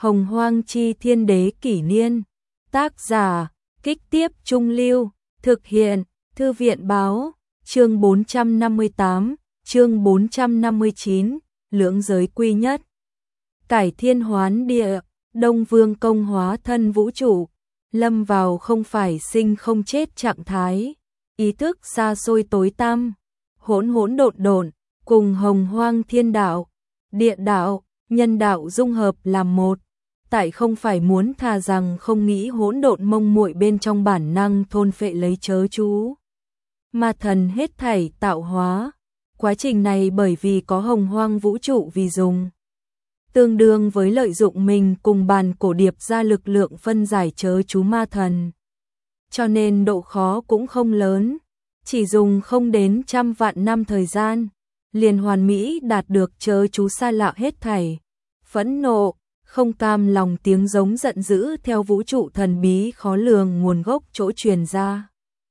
Hồng Hoang chi thiên đế kỷ niên. Tác giả, Kích Tiếp Trung Lưu. Thực hiện, Thư viện báo. Chương 458, chương 459, lưỡng giới quy nhất. Cải thiên hoán địa, Đông Vương công hóa thân vũ trụ, lâm vào không phải sinh không chết trạng thái, ý thức xa xôi tối tăm, hỗn hỗn độn độn, cùng hồng hoang thiên đạo, địa đạo, nhân đạo dung hợp làm một. Tại không phải muốn thà rằng không nghĩ hỗn độn mông muội bên trong bản năng thôn phệ lấy chớ chú. Ma thần hết thảy tạo hóa. Quá trình này bởi vì có hồng hoang vũ trụ vì dùng. Tương đương với lợi dụng mình cùng bàn cổ điệp ra lực lượng phân giải chớ chú ma thần. Cho nên độ khó cũng không lớn. Chỉ dùng không đến 100 vạn năm thời gian. Liền hoàn mỹ đạt được chớ chú xa lạ hết thảy. Phẫn nộ, không cam lòng tiếng giống giận dữ theo vũ trụ thần bí khó lường nguồn gốc chỗ truyền ra.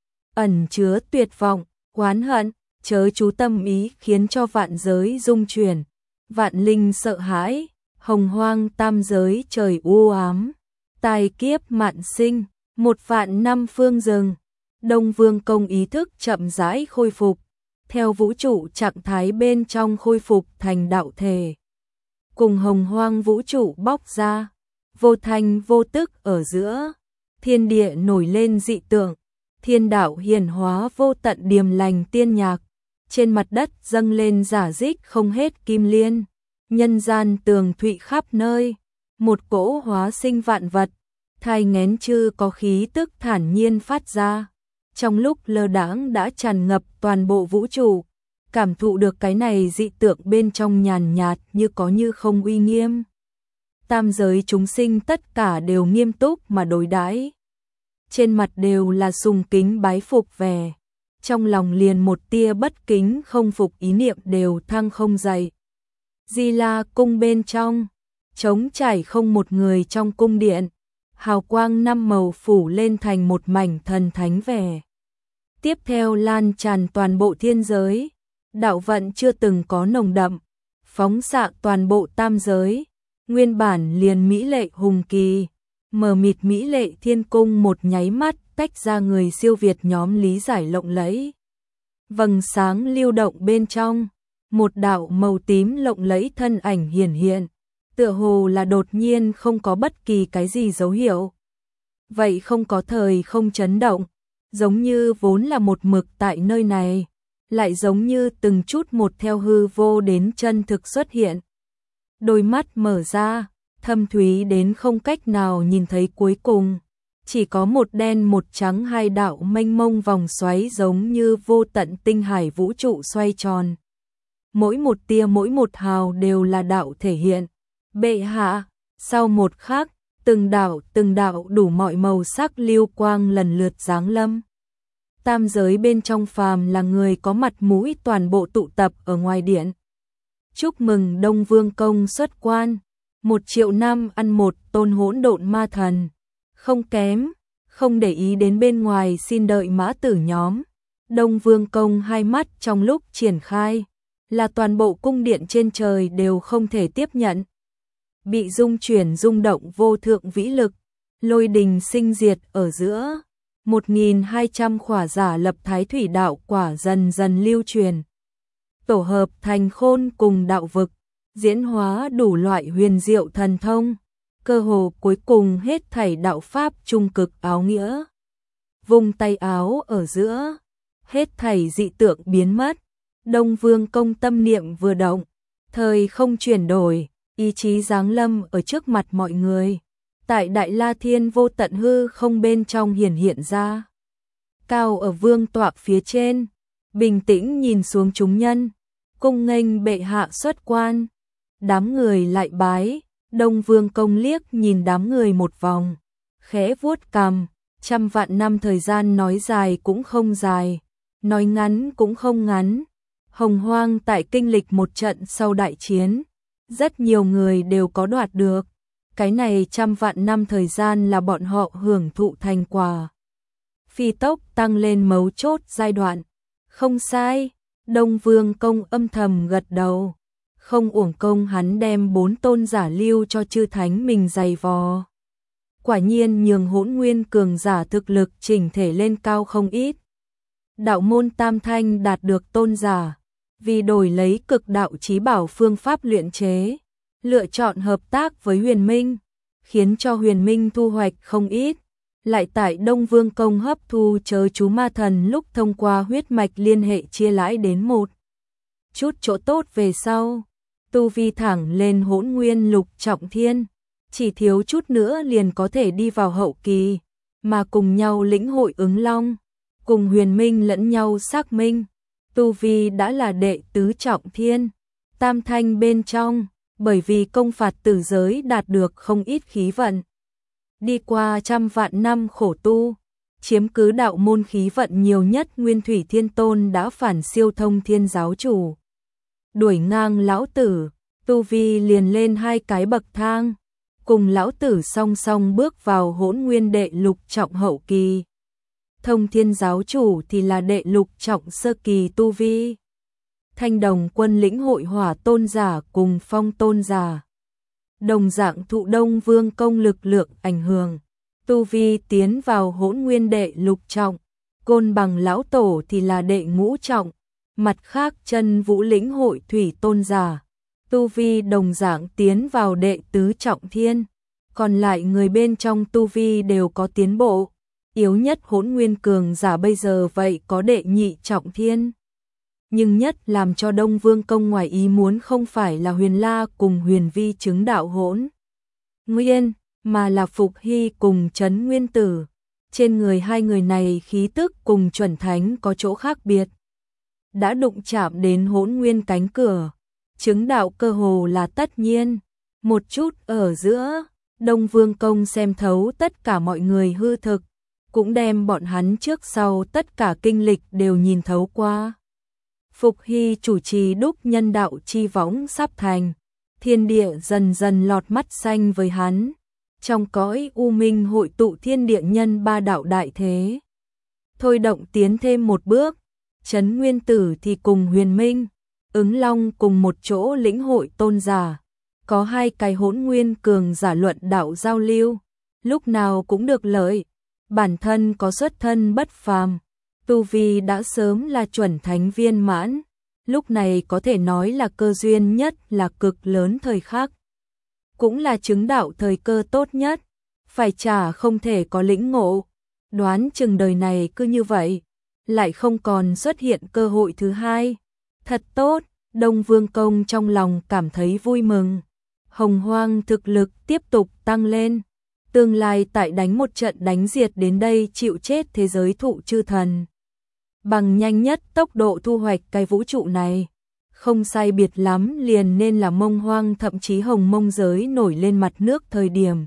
Ẩn chứa tuyệt vọng, oán hận, chớ chú tâm ý khiến cho vạn giới rung chuyển, vạn linh sợ hãi, hồng hoang tam giới trời u ám, tai kiếp mạn sinh, 1 vạn năm phương rừng. Đông Vương công ý thức chậm rãi khôi phục, theo vũ trụ trạng thái bên trong khôi phục thành đạo thể. Cùng hồng hoang vũ trụ bóc ra, vô thanh vô tức ở giữa, thiên địa nổi lên dị tượng, thiên đạo hiển hóa vô tận điềm lành tiên nhạc, trên mặt đất dâng lên rả rích không hết kim liên, nhân gian tường thụy khắp nơi, một cỗ hóa sinh vạn vật, thai nghén chư có khí tức thản nhiên phát ra, trong lúc lơ đãng đã tràn ngập toàn bộ vũ trụ. Cảm thụ được cái này dị tượng bên trong nhàn nhạt như có như không uy nghiêm. Tam giới chúng sinh tất cả đều nghiêm túc mà đối đãi. Trên mặt đều là sùng kính bái phục vẻ. Trong lòng liền một tia bất kính không phục ý niệm đều thăng không dậy. Di La cung bên trong, trống trải không một người trong cung điện. Hào quang 5 màu phủ lên thành một mảnh thần thánh vẻ. Tiếp theo lan tràn toàn bộ thiên giới. Đạo vận chưa từng có nồng đậm, phóng xạ toàn bộ tam giới, nguyên bản liền mỹ lệ hùng kỳ, mờ mịt mỹ lệ thiên cung một nháy mắt tách ra người siêu việt nhóm lý giải lộng lẫy. Vầng sáng lưu động bên trong, một đạo màu tím lộng lẫy thân ảnh hiển hiện, tựa hồ là đột nhiên không có bất kỳ cái gì dấu hiệu. Vậy không có thời không chấn động, giống như vốn là một mực tại nơi này. Lại giống như từng chút một theo hư vô đến chân thực xuất hiện. Đôi mắt mở ra, thâm thúy đến không cách nào nhìn thấy cuối cùng. Chỉ có một đen một trắng hai đạo mênh mông vòng xoáy giống như vô tận tinh hải vũ trụ xoay tròn. Mỗi một tia mỗi một hào đều là đạo thể hiện. Bệ hạ, sau một khắc, từng đạo đủ mọi màu sắc lưu quang lần lượt giáng lâm. Tam giới bên trong phàm là người có mặt mũi toàn bộ tụ tập ở ngoài điện. Chúc mừng Đông Vương công xuất quan, 1 triệu năm ăn một tôn hỗn độn ma thần. Không kém, không để ý đến bên ngoài xin đợi mã tử nhóm. Đông Vương công hai mắt trong lúc triển khai, là toàn bộ cung điện trên trời đều không thể tiếp nhận. Bị rung chuyển rung động vô thượng vĩ lực, lôi đình sinh diệt ở giữa. 1200 khỏa giả lập thái thủy đạo quả dần dần lưu truyền. Tổ hợp thành khôn cùng đạo vực, diễn hóa đủ loại huyền diệu thần thông, cơ hồ cuối cùng hết thảy đạo pháp trung cực áo nghĩa. Vùng tay áo ở giữa, hết thảy dị tượng biến mất, Đông Vương công tâm niệm vừa động, thời không chuyển đổi, ý chí giáng lâm ở trước mặt mọi người. Tại Đại La Thiên vô tận hư không bên trong hiển hiện ra. Cao ở vương tọa phía trên, bình tĩnh nhìn xuống chúng nhân, cung nghênh bệ hạ xuất quan. Đám người lại bái, Đông Vương công liếc nhìn đám người một vòng, khẽ vuốt cằm, 100 vạn năm thời gian nói dài cũng không dài, nói ngắn cũng không ngắn. Hồng hoang tại kinh lịch một trận sau đại chiến, rất nhiều người đều có đoạt được. Cái này 100 vạn năm thời gian là bọn họ hưởng thụ thành quả. Phi tốc tăng lên mấu chốt giai đoạn. Không sai, Đông Vương công âm thầm gật đầu. không uổng công hắn đem 4 tôn giả lưu cho chư thánh mình dày vò. Quả nhiên nhường Hỗn Nguyên cường giả thực lực chỉnh thể lên cao không ít. Đạo môn Tam Thanh đạt được tôn giả, vì đổi lấy cực đạo chí bảo phương pháp luyện chế, lựa chọn hợp tác với Huyền Minh, khiến cho Huyền Minh thu hoạch không ít. Lại tại Đông Vương Công hấp thu chớ chú ma thần lúc thông qua huyết mạch liên hệ chia lãi đến một chút chỗ tốt về sau, tu vi thẳng lên Hỗn Nguyên lục trọng thiên, chỉ thiếu chút nữa liền có thể đi vào hậu kỳ, mà cùng nhau lĩnh hội ứng long, cùng Huyền Minh lẫn nhau xác minh, tu vi đã là đệ tứ trọng thiên, Tam Thanh bên trong, bởi vì công phạt tử giới đạt được không ít khí vận. Đi qua trăm vạn năm khổ tu, chiếm cứ đạo môn khí vận nhiều nhất Nguyên Thủy Thiên Tôn đã phản siêu Thông Thiên giáo chủ. Đuổi ngang lão tử, tu vi liền lên 2 cái bậc thang, cùng lão tử song song bước vào Hỗn Nguyên đệ lục trọng hậu kỳ. Thông Thiên giáo chủ thì là đệ lục trọng sơ kỳ tu vi. Thanh Đồng Quân lĩnh hội Hỏa tôn giả cùng Phong tôn giả, đồng dạng thụ Đông Vương Công lực lượng ảnh hưởng, tu vi tiến vào Hỗn Nguyên đệ lục trọng. Côn Bằng lão tổ thì là đệ ngũ trọng, mặt khác Chân Vũ lĩnh hội Thủy tôn giả, tu vi đồng dạng tiến vào đệ tứ trọng thiên, còn lại người bên trong tu vi đều có tiến bộ, yếu nhất Hỗn Nguyên cường giả bây giờ vậy có đệ nhị trọng thiên. Nhưng nhất làm cho Đông Vương Công ngoài ý muốn không phải là Huyền La cùng Huyền Vi chứng đạo Hỗn Nguyên, mà là Phục Hy cùng Trấn Nguyên Tử. Trên người hai người này khí tức cùng chuẩn thánh có chỗ khác biệt. Đã đụng chạm đến Hỗn Nguyên cánh cửa, chứng đạo cơ hồ là tất nhiên. Một chút ở giữa, Đông Vương Công xem thấu tất cả mọi người hư thực, cũng đem bọn hắn trước sau tất cả kinh lịch đều nhìn thấu qua. Phục Hy chủ trì đúc nhân đạo chi võng sắp thành, thiên địa dần dần lọt mắt xanh với hắn. Trong cõi u minh hội tụ thiên địa nhân ba đạo đại thế, thôi động tiến thêm một bước. Trấn Nguyên Tử thì cùng Huyền Minh, Ứng Long cùng một chỗ lĩnh hội tôn giả, có 2 cái Hỗn Nguyên cường giả luận đạo giao lưu, lúc nào cũng được lợi. Bản thân có xuất thân bất phàm, tu vi đã sớm là chuẩn thánh viên mãn, lúc này có thể nói là cơ duyên nhất, là cực lớn thời khắc, cũng là chứng đạo thời cơ tốt nhất, phải chả không thể có lĩnh ngộ. Đoán chừng đời này cứ như vậy, lại không còn xuất hiện cơ hội thứ hai. Thật tốt, Đông Vương Công trong lòng cảm thấy vui mừng. Hồng Hoang thực lực tiếp tục tăng lên, tương lai tại đánh một trận đánh diệt đến đây chịu chết thế giới thụ chư thần. Bằng nhanh nhất tốc độ thu hoạch cái vũ trụ này, không sai biệt lắm liền nên là Mông Hoang, thậm chí Hồng Mông giới nổi lên mặt nước thời điểm.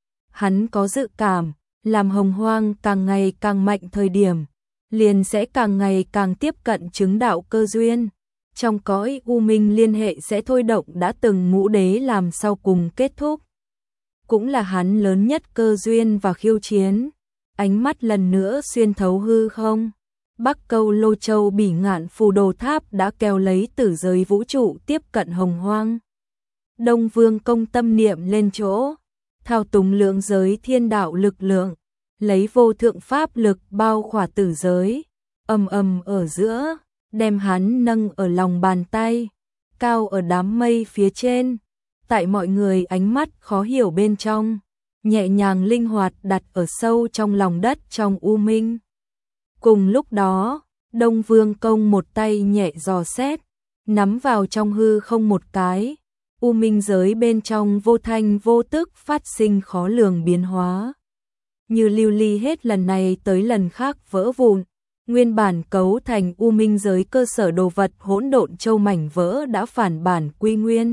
Hắn có dự cảm, làm Hồng Hoang càng ngày càng mạnh thời điểm, liền sẽ càng ngày càng tiếp cận chứng đạo cơ duyên. Trong cõi u minh liên hệ sẽ thôi động đã từng ngũ đế làm sau cùng kết thúc. Cũng là hắn lớn nhất cơ duyên và khiêu chiến. Ánh mắt lần nữa xuyên thấu hư không. Bắc Câu Lô Châu Bỉ Ngạn Phù Đồ Tháp đã kéo lấy tử giới vũ trụ tiếp cận Hồng Hoang. Đông Vương Công tâm niệm lên chỗ, thao túng lượng giới thiên đạo lực lượng, lấy vô thượng pháp lực bao khỏa tử giới, ầm ầm ở giữa, đem hắn nâng ở lòng bàn tay, cao ở đám mây phía trên, tại mọi người ánh mắt khó hiểu bên trong, nhẹ nhàng linh hoạt đặt ở sâu trong lòng đất trong u minh. Cùng lúc đó, Đông Vương Công một tay nhẹ dò xét, nắm vào trong hư không một cái, u minh giới bên trong vô thanh vô tức phát sinh khó lường biến hóa. Như lưu ly hết lần này tới lần khác vỡ vụn, nguyên bản cấu thành u minh giới cơ sở đồ vật hỗn độn châu mảnh vỡ đã phản bản quy nguyên,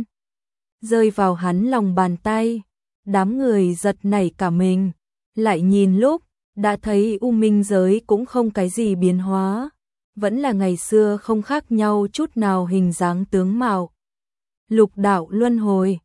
rơi vào hắn lòng bàn tay. Đám người giật nảy cả mình, lại nhìn lúc, đã thấy u minh giới cũng không cái gì biến hóa, vẫn là ngày xưa không khác nhau chút nào hình dáng tướng mạo. Lục đạo luân hồi,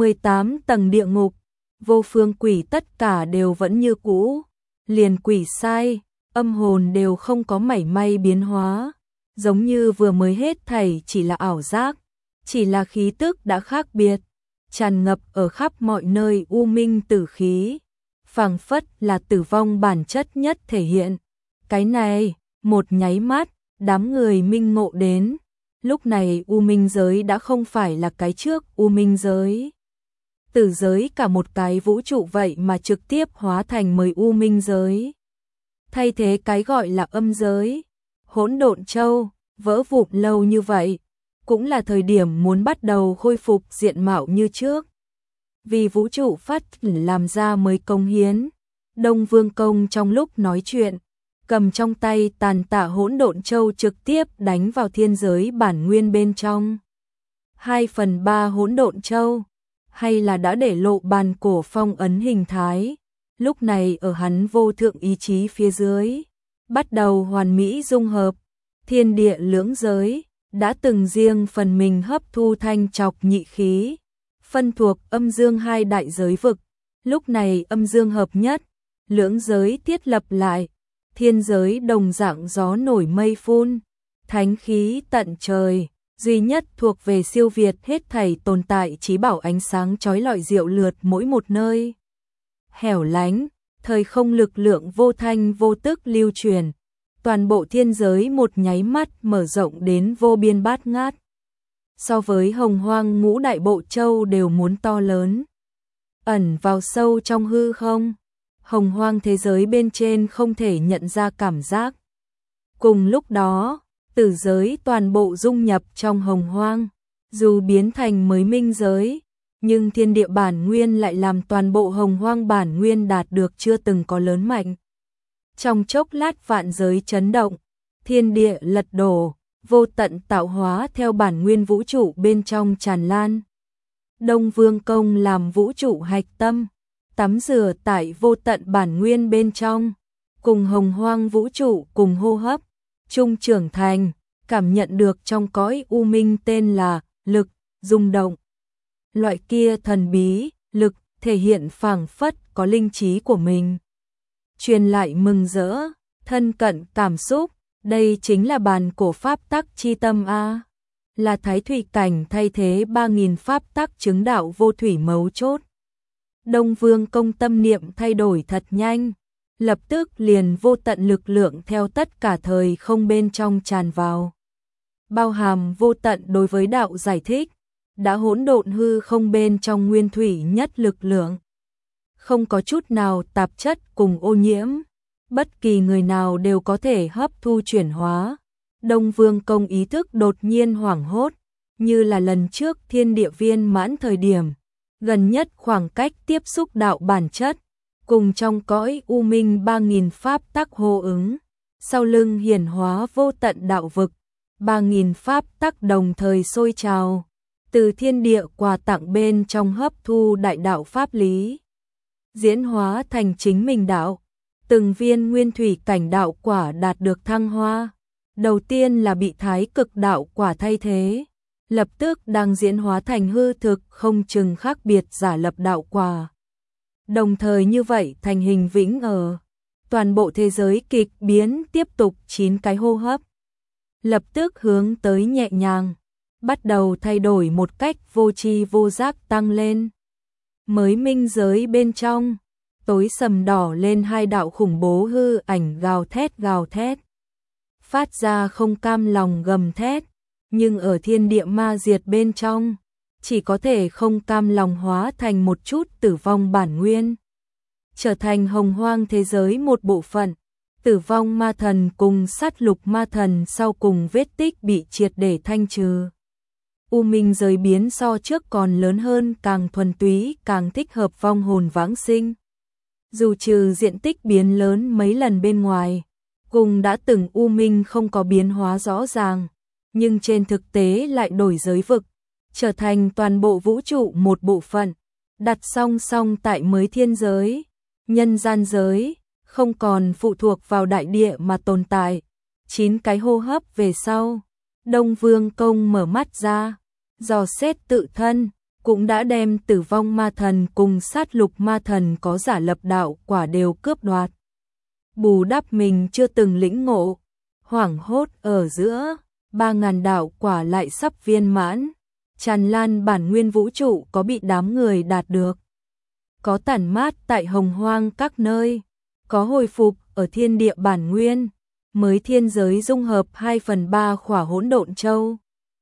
18 tầng địa ngục, vô phương quỷ tất cả đều vẫn như cũ, liền quỷ sai, âm hồn đều không có mảy may biến hóa, giống như vừa mới hết thảy chỉ là ảo giác. chỉ là khí tức đã khác biệt, tràn ngập ở khắp mọi nơi u minh tử khí, phảng phất là tử vong bản chất nhất thể hiện. Cái này, một nháy mắt, đám người minh ngộ đến, lúc này u minh giới đã không phải là cái trước u minh giới. Tử giới cả một cái vũ trụ vậy mà trực tiếp hóa thành mới u minh giới. Thay thế cái gọi là âm giới, hỗn độn châu, vỡ vụn lâu như vậy, cũng là thời điểm muốn bắt đầu khôi phục diện mạo như trước. Vì vũ trụ phát làm ra mới công hiến, Đông Vương Công trong lúc nói chuyện, cầm trong tay tàn tạ hỗn độn châu trực tiếp đánh vào thiên giới bản nguyên bên trong. 2/3 hỗn độn châu, hay là đã để lộ bàn cổ phong ấn hình thái, lúc này ở hắn vô thượng ý chí phía dưới, bắt đầu hoàn mỹ dung hợp, thiên địa lưỡng giới, đã từng riêng phần mình hấp thu thanh trọc nhị khí, phân thuộc âm dương hai đại giới vực, lúc này âm dương hợp nhất, lưỡng giới thiết lập lại, thiên giới đồng dạng gió nổi mây phun, thánh khí tận trời, duy nhất thuộc về siêu việt hết thảy tồn tại chí bảo ánh sáng chói lọi diệu lượt mỗi một nơi. Hẻo lánh, thời không lực lượng vô thanh vô tức lưu truyền, toàn bộ thiên giới một nháy mắt mở rộng đến vô biên bát ngát. So với hồng hoang ngũ đại bộ châu đều muốn to lớn. Ẩn vào sâu trong hư không, hồng hoang thế giới bên trên không thể nhận ra cảm giác. Cùng lúc đó, tử giới toàn bộ dung nhập trong hồng hoang, dù biến thành mới minh giới, nhưng thiên địa bản nguyên lại làm toàn bộ hồng hoang bản nguyên đạt được chưa từng có lớn mạnh. Trong chốc lát vạn giới chấn động, thiên địa lật đổ, vô tận tạo hóa theo bản nguyên vũ trụ bên trong tràn lan. Đông Vương Công làm vũ trụ hạch tâm, tắm rửa tại vô tận bản nguyên bên trong, cùng hồng hoang vũ trụ cùng hô hấp, chung trưởng thành, cảm nhận được trong cõi u minh tên là lực, rung động. Loại kia thần bí, lực, thể hiện phảng phất có linh trí của mình. Truyền lại mừng rỡ, thân cận cảm xúc, đây chính là bàn cổ pháp tắc chi tâm a, là thái thủy cảnh thay thế 3000 pháp tắc chứng đạo vô thủy mấu chốt. Đông Vương Công tâm niệm thay đổi thật nhanh, lập tức liền vô tận lực lượng theo tất cả thời không bên trong tràn vào. Bao hàm vô tận đối với đạo giải thích, đã hỗn độn hư không bên trong nguyên thủy nhất lực lượng. Không có chút nào tạp chất cùng ô nhiễm, bất kỳ người nào đều có thể hấp thu chuyển hóa. Đông Vương Công ý thức đột nhiên hoảng hốt, như là lần trước thiên địa viên mãn thời điểm, gần nhất khoảng cách tiếp xúc đạo bản chất, cùng trong cõi u minh 3000 pháp tắc hô ứng, sau lưng hiển hóa vô tận đạo vực, 3000 pháp tắc đồng thời sôi trào, từ thiên địa quà tặng bên trong hấp thu đại đạo pháp lý, diễn hóa thành chính mình đạo. Từng viên nguyên thủy cảnh đạo quả đạt được thăng hoa, đầu tiên là bị thái cực đạo quả thay thế, lập tức đang diễn hóa thành hư thực không chừng khác biệt giả lập đạo quả. Đồng thời như vậy thành hình vĩnh ở toàn bộ thế giới kịch biến tiếp tục 9 cái hô hấp. Lập tức hướng tới nhẹ nhàng, bắt đầu thay đổi một cách vô tri vô giác tăng lên. Mới minh giới bên trong, tối sầm đỏ lên hai đạo khủng bố hư ảnh gào thét. Phát ra không cam lòng gầm thét, nhưng ở thiên địa ma diệt bên trong, chỉ có thể không cam lòng hóa thành một chút tử vong bản nguyên. Trở thành hồng hoang thế giới một bộ phận, tử vong ma thần cùng sát lục ma thần sau cùng vết tích bị triệt để thanh trừ. U minh giới biến so trước còn lớn hơn, càng thuần túy, càng thích hợp vong hồn vãng sinh. Dù trừ diện tích biến lớn mấy lần bên ngoài, cùng đã từng u minh không có biến hóa rõ ràng, nhưng trên thực tế lại đổi giới vực, trở thành toàn bộ vũ trụ một bộ phận, đặt song song tại mới thiên giới, nhân gian giới, không còn phụ thuộc vào đại địa mà tồn tại. 9 cái hô hấp về sau, Đông Vương Công mở mắt ra, dò xét tự thân, cũng đã đem tử vong ma thần cùng sát lục ma thần có giả lập đạo quả đều cướp đoạt. Bù đắp mình chưa từng lĩnh ngộ, hoảng hốt ở giữa, 3000 đạo quả lại sắp viên mãn, tràn lan bản nguyên vũ trụ có bị đám người đạt được. Có tản mát tại hồng hoang các nơi, có hồi phục ở thiên địa bản nguyên, mới thiên giới dung hợp 2/3 khỏa hỗn độn châu.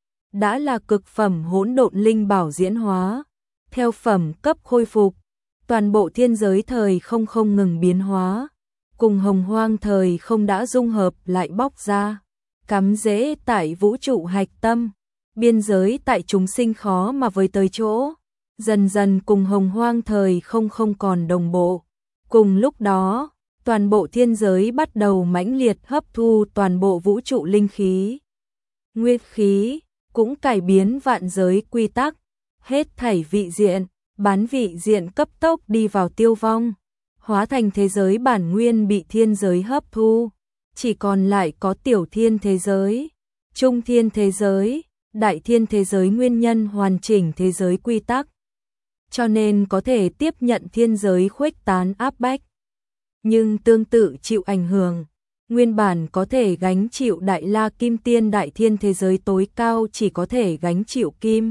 Đã là cực phẩm hỗn độn linh bảo diễn hóa, theo phẩm cấp khôi phục, toàn bộ thiên giới thời không ngừng biến hóa, cùng hồng hoang thời không đã dung hợp lại bóc ra, cắm rễ tại vũ trụ hạch tâm, biên giới tại chúng sinh khó mà với tới chỗ, dần dần cùng hồng hoang thời không còn đồng bộ. Cùng lúc đó, toàn bộ thiên giới bắt đầu mãnh liệt hấp thu toàn bộ vũ trụ linh khí. Nguyên khí cũng cải biến vạn giới quy tắc, hết thảy vị diện, bán vị diện cấp tốc đi vào tiêu vong, hóa thành thế giới bản nguyên bị thiên giới hấp thu, chỉ còn lại có tiểu thiên thế giới, trung thiên thế giới, đại thiên thế giới nguyên nhân hoàn chỉnh thế giới quy tắc. Cho nên có thể tiếp nhận thiên giới khuếch tán áp bách. Nhưng tương tự chịu ảnh hưởng, nguyên bản có thể gánh chịu đại la kim tiên đại thiên thế giới tối cao chỉ có thể gánh chịu kim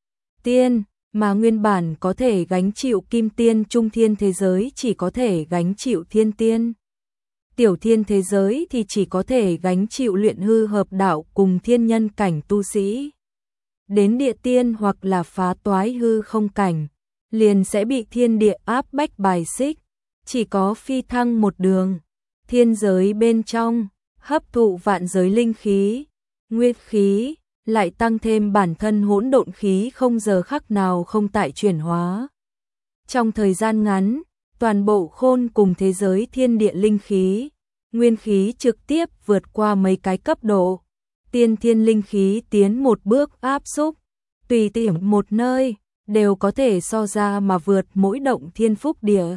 tiên, mà nguyên bản có thể gánh chịu kim tiên trung thiên thế giới chỉ có thể gánh chịu thiên tiên. Tiểu thiên thế giới thì chỉ có thể gánh chịu luyện hư hợp đạo cùng thiên nhân cảnh tu sĩ. Đến địa tiên hoặc là phá toái hư không cảnh, liền sẽ bị thiên địa áp bách bài xích, chỉ có phi thăng một đường. Thiên giới bên trong, hấp thụ vạn giới linh khí, nguyên khí, lại tăng thêm bản thân hỗn độn khí không giờ khắc nào không tại chuyển hóa. Trong thời gian ngắn, toàn bộ khôn cùng thế giới thiên địa linh khí, nguyên khí trực tiếp vượt qua mấy cái cấp độ. Tiên thiên linh khí tiến một bước áp xúc, tùy tiện một nơi, đều có thể so ra mà vượt mỗi động thiên phúc địa.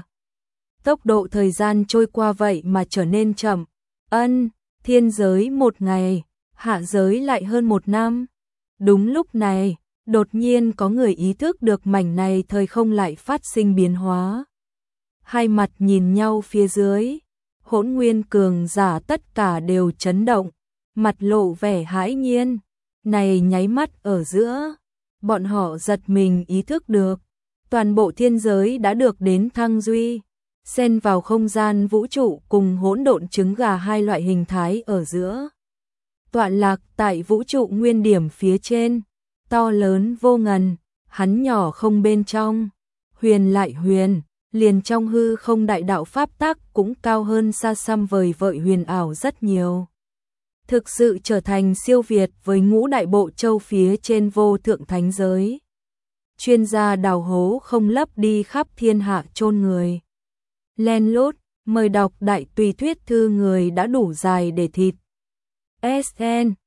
Tốc độ thời gian trôi qua vậy mà trở nên chậm. Thiên giới một ngày, hạ giới lại hơn một năm. Đúng lúc này, đột nhiên có người ý thức được mảnh này thời không lại phát sinh biến hóa. Hai mặt nhìn nhau phía dưới, hỗn nguyên cường giả tất cả đều chấn động, mặt lộ vẻ hãi nhiên. Này nháy mắt ở giữa, bọn họ giật mình ý thức được, toàn bộ thiên giới đã được đến thăng duy, xen vào không gian vũ trụ cùng hỗn độn trứng gà hai loại hình thái ở giữa. Tọa lạc tại vũ trụ nguyên điểm phía trên, to lớn vô ngần, hắn nhỏ không bên trong, huyền lại huyền, liền trong hư không đại đạo pháp tắc cũng cao hơn xa xăm vời vợi huyền ảo rất nhiều. Thực sự trở thành siêu việt với ngũ đại bộ châu phía trên vô thượng thánh giới. Chuyên gia đào hố không lấp đi khắp thiên hạ chôn người. Len lút, mời đọc đại tùy thuyết thư người đã đủ dài để thịt. SN